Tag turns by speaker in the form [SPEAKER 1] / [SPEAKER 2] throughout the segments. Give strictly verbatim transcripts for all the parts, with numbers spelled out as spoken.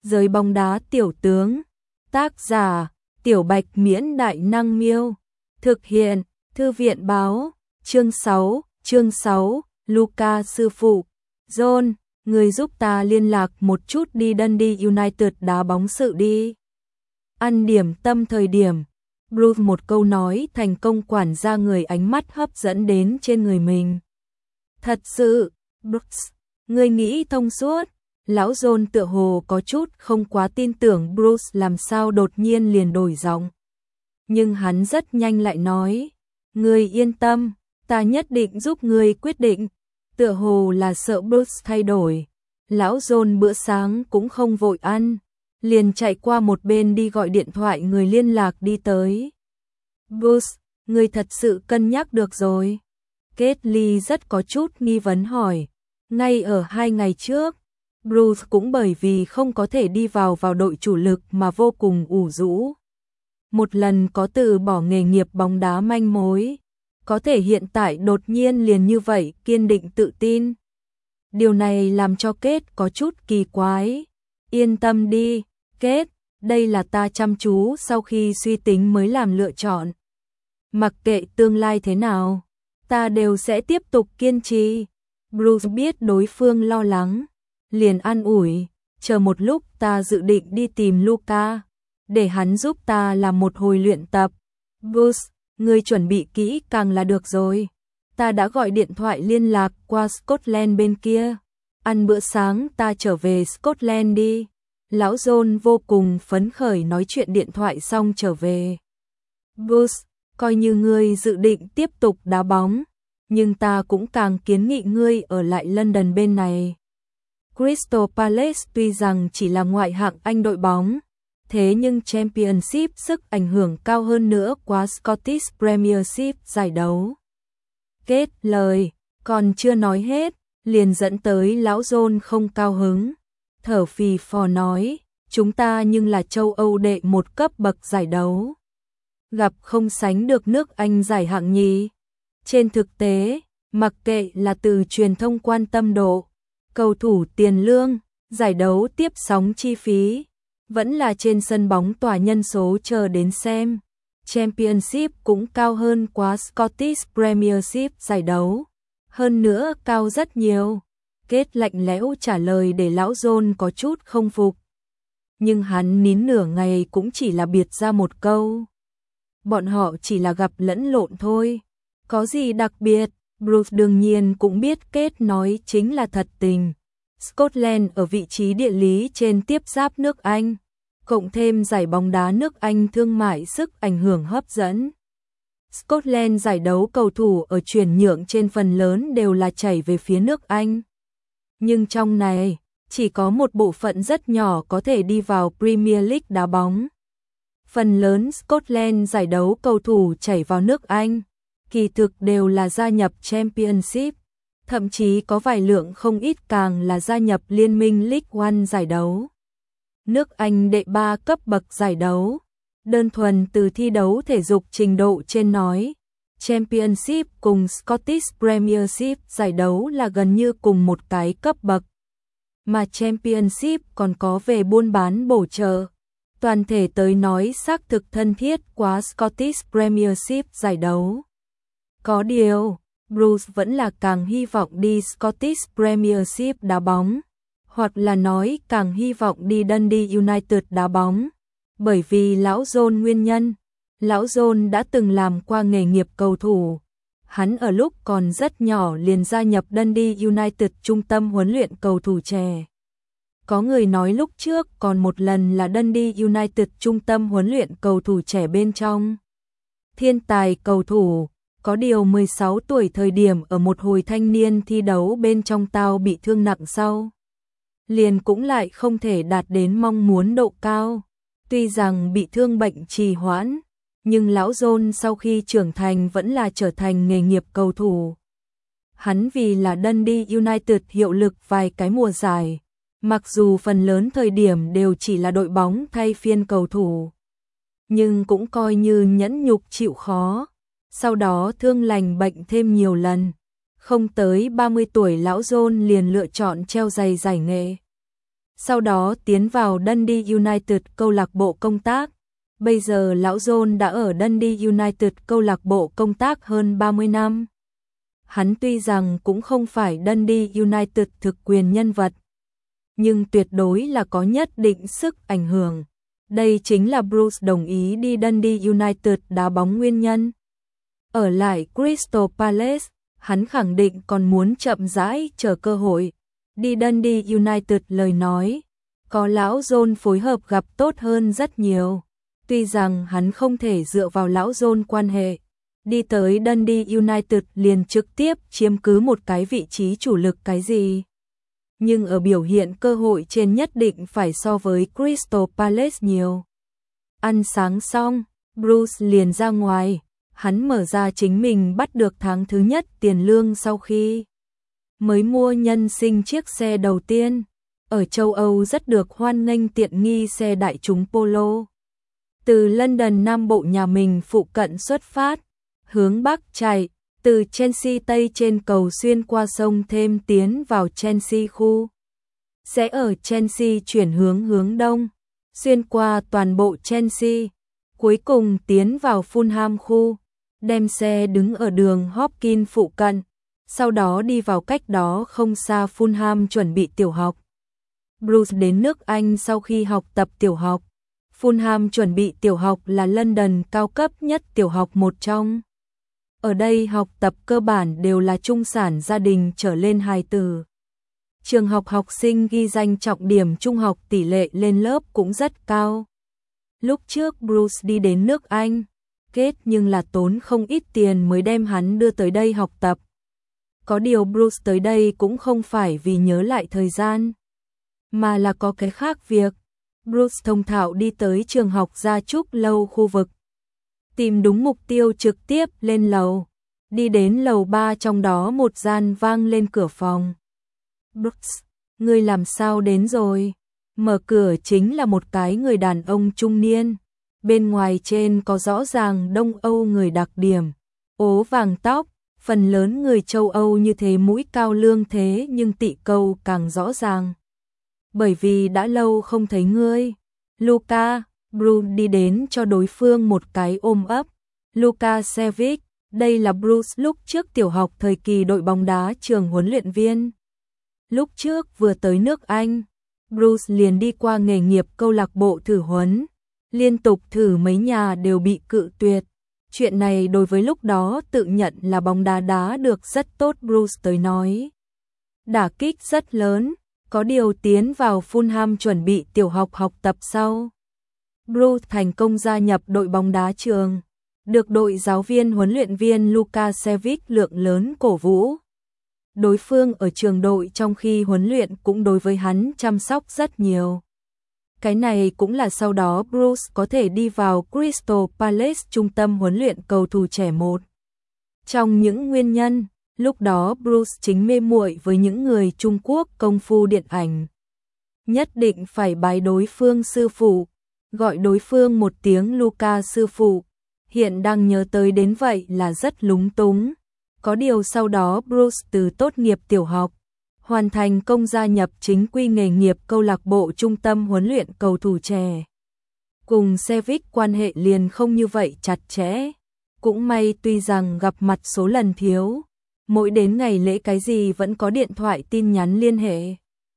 [SPEAKER 1] Giới bóng đá tiểu tướng. Tác giả, Tiểu Bạch Miễn Đại Năng Miêu. Thực hiện, Thư viện Báo. Chương sáu, chương sáu, Luka sư phụ. John, người giúp ta liên lạc một chút đi Dundee United đá bóng sự đi. Ăn điểm tâm thời điểm. Bruce một câu nói thành công quản gia người ánh mắt hấp dẫn đến trên người mình. Thật sự, Bruce, người nghĩ thông suốt. Lão John tựa hồ có chút không quá tin tưởng Bruce làm sao đột nhiên liền đổi giọng. Nhưng hắn rất nhanh lại nói, ngươi yên tâm, ta nhất định giúp ngươi quyết định. Tựa hồ là sợ Bruce thay đổi. Lão John bữa sáng cũng không vội ăn, liền chạy qua một bên đi gọi điện thoại người liên lạc đi tới. Bruce, ngươi thật sự cân nhắc được rồi. Kelly rất có chút nghi vấn hỏi. Ngay ở hai ngày trước, Bruce cũng bởi vì không có thể đi vào vào đội chủ lực mà vô cùng ủ rũ. Một lần có từ bỏ nghề nghiệp bóng đá manh mối, có thể hiện tại đột nhiên liền như vậy kiên định tự tin. Điều này làm cho Kết có chút kỳ quái. Yên tâm đi, Kết, đây là ta chăm chú sau khi suy tính mới làm lựa chọn. Mặc kệ tương lai thế nào, ta đều sẽ tiếp tục kiên trì. Bruce biết đối phương lo lắng, liền an ủi, chờ một lúc ta dự định đi tìm Luka, để hắn giúp ta làm một hồi luyện tập. Bruce, ngươi chuẩn bị kỹ càng là được rồi. Ta đã gọi điện thoại liên lạc qua Scotland bên kia. Ăn bữa sáng ta trở về Scotland đi. Lão John vô cùng phấn khởi nói chuyện điện thoại xong trở về. Bruce, coi như ngươi dự định tiếp tục đá bóng, nhưng ta cũng càng kiến nghị ngươi ở lại London bên này. Crystal Palace tuy rằng chỉ là ngoại hạng Anh đội bóng, thế nhưng Championship sức ảnh hưởng cao hơn nữa qua Scottish Premiership giải đấu. Kết lời, còn chưa nói hết, liền dẫn tới lão John không cao hứng. Thở phì phò nói, chúng ta nhưng là châu Âu đệ một cấp bậc giải đấu. Gặp không sánh được nước Anh giải hạng nhì. Trên thực tế, mặc kệ là từ truyền thông quan tâm độ, cầu thủ tiền lương, giải đấu tiếp sóng chi phí, vẫn là trên sân bóng tỏa nhân số chờ đến xem. Championship cũng cao hơn quá Scottish Premiership giải đấu. Hơn nữa cao rất nhiều. Kết lạnh lẽo trả lời để lão John có chút không phục. Nhưng hắn nín nửa ngày cũng chỉ là biệt ra một câu. Bọn họ chỉ là gặp lẫn lộn thôi. Có gì đặc biệt, Bruce đương nhiên cũng biết Kết nói chính là thật tình. Scotland ở vị trí địa lý trên tiếp giáp nước Anh, cộng thêm giải bóng đá nước Anh thương mại sức ảnh hưởng hấp dẫn. Scotland giải đấu cầu thủ ở chuyển nhượng trên phần lớn đều là chảy về phía nước Anh. Nhưng trong này, chỉ có một bộ phận rất nhỏ có thể đi vào Premier League đá bóng. Phần lớn Scotland giải đấu cầu thủ chảy vào nước Anh, kỳ thực đều là gia nhập Championship, thậm chí có vài lượng không ít càng là gia nhập Liên minh League One giải đấu. Nước Anh đệ ba cấp bậc giải đấu, đơn thuần từ thi đấu thể dục trình độ trên nói, Championship cùng Scottish Premiership giải đấu là gần như cùng một cái cấp bậc. Mà Championship còn có về buôn bán bổ trợ, toàn thể tới nói xác thực thân thiết quá Scottish Premiership giải đấu. Có điều, Bruce vẫn là càng hy vọng đi Scottish Premiership đá bóng, hoặc là nói càng hy vọng đi Dundee United đá bóng, bởi vì lão John nguyên nhân. Lão John đã từng làm qua nghề nghiệp cầu thủ. Hắn ở lúc còn rất nhỏ liền gia nhập Dundee United trung tâm huấn luyện cầu thủ trẻ. Có người nói lúc trước còn một lần là Dundee United trung tâm huấn luyện cầu thủ trẻ bên trong. Thiên tài cầu thủ, có điều mười sáu tuổi thời điểm ở một hồi thanh niên thi đấu bên trong tao bị thương nặng sau. Liền cũng lại không thể đạt đến mong muốn độ cao. Tuy rằng bị thương bệnh trì hoãn, nhưng lão John sau khi trưởng thành vẫn là trở thành nghề nghiệp cầu thủ. Hắn vì là Dundee United hiệu lực vài cái mùa giải, mặc dù phần lớn thời điểm đều chỉ là đội bóng thay phiên cầu thủ, nhưng cũng coi như nhẫn nhục chịu khó. Sau đó thương lành bệnh thêm nhiều lần, không tới ba mươi tuổi lão John liền lựa chọn treo giày giải nghệ. sau đó tiến vào Dundee United câu lạc bộ công tác. Bây giờ lão John đã ở Dundee United câu lạc bộ công tác hơn ba mươi năm. Hắn tuy rằng cũng không phải Dundee United thực quyền nhân vật, nhưng tuyệt đối là có nhất định sức ảnh hưởng. Đây chính là Bruce đồng ý đi Dundee United đá bóng nguyên nhân. Ở lại Crystal Palace, hắn khẳng định còn muốn chậm rãi chờ cơ hội. Đi Dundee United lời nói, có lão John phối hợp gặp tốt hơn rất nhiều. Tuy rằng hắn không thể dựa vào lão John quan hệ, đi tới Dundee United liền trực tiếp chiếm cứ một cái vị trí chủ lực cái gì. Nhưng ở biểu hiện cơ hội trên nhất định phải so với Crystal Palace nhiều. Ăn sáng xong, Bruce liền ra ngoài, hắn mở ra chính mình bắt được tháng thứ nhất tiền lương sau khi mới mua nhân sinh chiếc xe đầu tiên. Ở châu Âu rất được hoan nghênh tiện nghi xe đại chúng Polo. Từ London Nam Bộ nhà mình phụ cận xuất phát, hướng Bắc chạy, từ Chelsea Tây trên cầu xuyên qua sông thêm tiến vào Chelsea khu. Sẽ ở Chelsea chuyển hướng hướng Đông, xuyên qua toàn bộ Chelsea, cuối cùng tiến vào Fulham khu, đem xe đứng ở đường Hopkins phụ cận, sau đó đi vào cách đó không xa Fulham chuẩn bị tiểu học. Bruce đến nước Anh sau khi học tập tiểu học. Fulham chuẩn bị tiểu học là London cao cấp nhất tiểu học một trong. Ở đây học tập cơ bản đều là trung sản gia đình trở lên hài tử. Trường học học sinh ghi danh trọng điểm trung học tỷ lệ lên lớp cũng rất cao. Lúc trước Bruce đi đến nước Anh, kết nhưng là tốn không ít tiền mới đem hắn đưa tới đây học tập. Có điều Bruce tới đây cũng không phải vì nhớ lại thời gian, mà là có cái khác việc. Bruce thông thạo đi tới trường học Gia Trúc Lâu khu vực, tìm đúng mục tiêu trực tiếp lên lầu, đi đến lầu ba trong đó một gian vang lên cửa phòng. Bruce, ngươi làm sao đến rồi? Mở cửa chính là một cái người đàn ông trung niên, bên ngoài trên có rõ ràng Đông Âu người đặc điểm, ố vàng tóc, phần lớn người châu Âu như thế mũi cao lương thế nhưng tị câu càng rõ ràng. Bởi vì đã lâu không thấy ngươi. Luka, Bruce đi đến cho đối phương một cái ôm ấp. Luka Sevic, đây là Bruce lúc trước tiểu học thời kỳ đội bóng đá trường huấn luyện viên. Lúc trước vừa tới nước Anh, Bruce liền đi qua nghề nghiệp câu lạc bộ thử huấn, liên tục thử mấy nhà đều bị cự tuyệt. Chuyện này đối với lúc đó tự nhận là bóng đá đá được rất tốt Bruce tới nói, đả kích rất lớn. Có điều tiến vào Fulham chuẩn bị tiểu học học tập sau, Bruce thành công gia nhập đội bóng đá trường, được đội giáo viên huấn luyện viên Luka Sevic lượng lớn cổ vũ. Đối phương ở trường đội trong khi huấn luyện cũng đối với hắn chăm sóc rất nhiều. Cái này cũng là sau đó Bruce có thể đi vào Crystal Palace trung tâm huấn luyện cầu thủ trẻ một. Trong những nguyên nhân, lúc đó Bruce chính mê muội với những người Trung Quốc công phu điện ảnh. Nhất định phải bái đối phương sư phụ, gọi đối phương một tiếng Luka sư phụ. Hiện đang nhớ tới đến vậy là rất lúng túng. Có điều sau đó Bruce từ tốt nghiệp tiểu học, hoàn thành công gia nhập chính quy nghề nghiệp câu lạc bộ trung tâm huấn luyện cầu thủ trẻ. Cùng Sevic quan hệ liền không như vậy chặt chẽ. Cũng may tuy rằng gặp mặt số lần thiếu, mỗi đến ngày lễ cái gì vẫn có điện thoại tin nhắn liên hệ.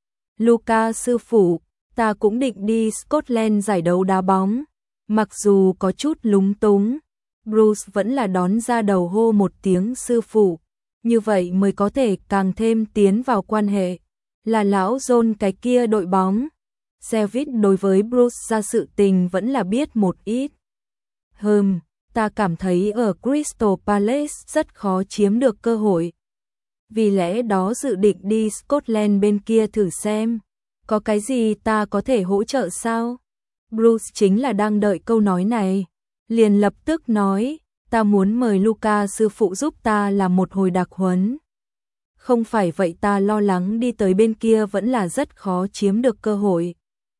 [SPEAKER 1] Luka sư phụ, ta cũng định đi Scotland giải đấu đá bóng. Mặc dù có chút lúng túng, Bruce vẫn là đón ra đầu hô một tiếng sư phụ. Như vậy mới có thể càng thêm tiến vào quan hệ. Là lão John cái kia đội bóng. Sevic đối với Bruce ra sự tình vẫn là biết một ít. Hừm, ta cảm thấy ở Crystal Palace rất khó chiếm được cơ hội. Vì lẽ đó dự định đi Scotland bên kia thử xem. Có cái gì ta có thể hỗ trợ sao? Bruce chính là đang đợi câu nói này. Liền lập tức nói, ta muốn mời Luka sư phụ giúp ta làm một hồi đặc huấn. Không phải vậy ta lo lắng đi tới bên kia vẫn là rất khó chiếm được cơ hội.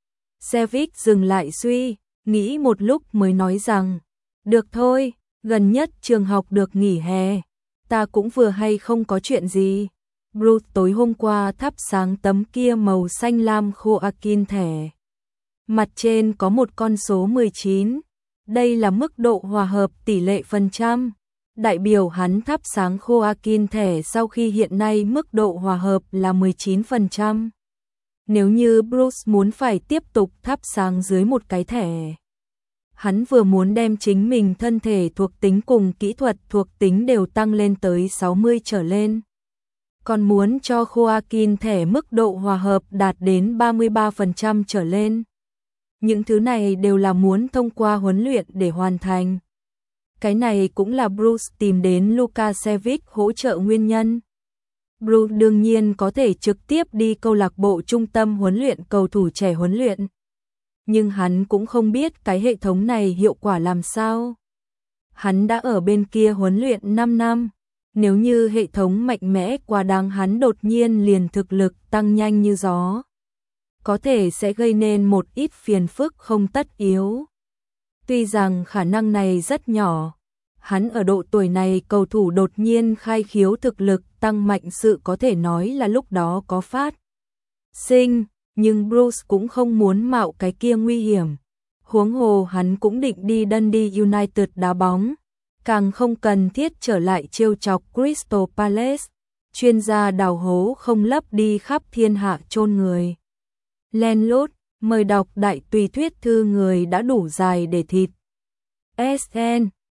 [SPEAKER 1] Sevic dừng lại suy, nghĩ một lúc mới nói rằng, được thôi, gần nhất trường học được nghỉ hè, ta cũng vừa hay không có chuyện gì. Bruce tối hôm qua thắp sáng tấm kia màu xanh lam Joaquin thẻ. Mặt trên có một con số mười chín. Đây là mức độ hòa hợp tỷ lệ phần trăm. Đại biểu hắn thắp sáng Joaquin thẻ sau khi hiện nay mức độ hòa hợp là mười chín phần trăm. Nếu như Bruce muốn phải tiếp tục thắp sáng dưới một cái thẻ, hắn vừa muốn đem chính mình thân thể thuộc tính cùng kỹ thuật thuộc tính đều tăng lên tới sáu mươi trở lên. Còn muốn cho Joaquin thẻ mức độ hòa hợp đạt đến ba mươi ba phần trăm trở lên. Những thứ này đều là muốn thông qua huấn luyện để hoàn thành. Cái này cũng là Bruce tìm đến Lukashevich hỗ trợ nguyên nhân. Bruce đương nhiên có thể trực tiếp đi câu lạc bộ trung tâm huấn luyện cầu thủ trẻ huấn luyện. Nhưng hắn cũng không biết cái hệ thống này hiệu quả làm sao. Hắn đã ở bên kia huấn luyện năm năm. Nếu như hệ thống mạnh mẽ quá đáng hắn đột nhiên liền thực lực tăng nhanh như gió, có thể sẽ gây nên một ít phiền phức không tất yếu. Tuy rằng khả năng này rất nhỏ, hắn ở độ tuổi này cầu thủ đột nhiên khai khiếu thực lực tăng mạnh sự có thể nói là lúc đó có phát sinh, nhưng Bruce cũng không muốn mạo cái kia nguy hiểm. Huống hồ hắn cũng định đi Dundee United đá bóng, càng không cần thiết trở lại trêu chọc Crystal Palace, chuyên gia đào hố không lấp đi khắp thiên hạ chôn người. Landlord, mời đọc đại tùy thuyết thư người đã đủ dài để thịt. ét en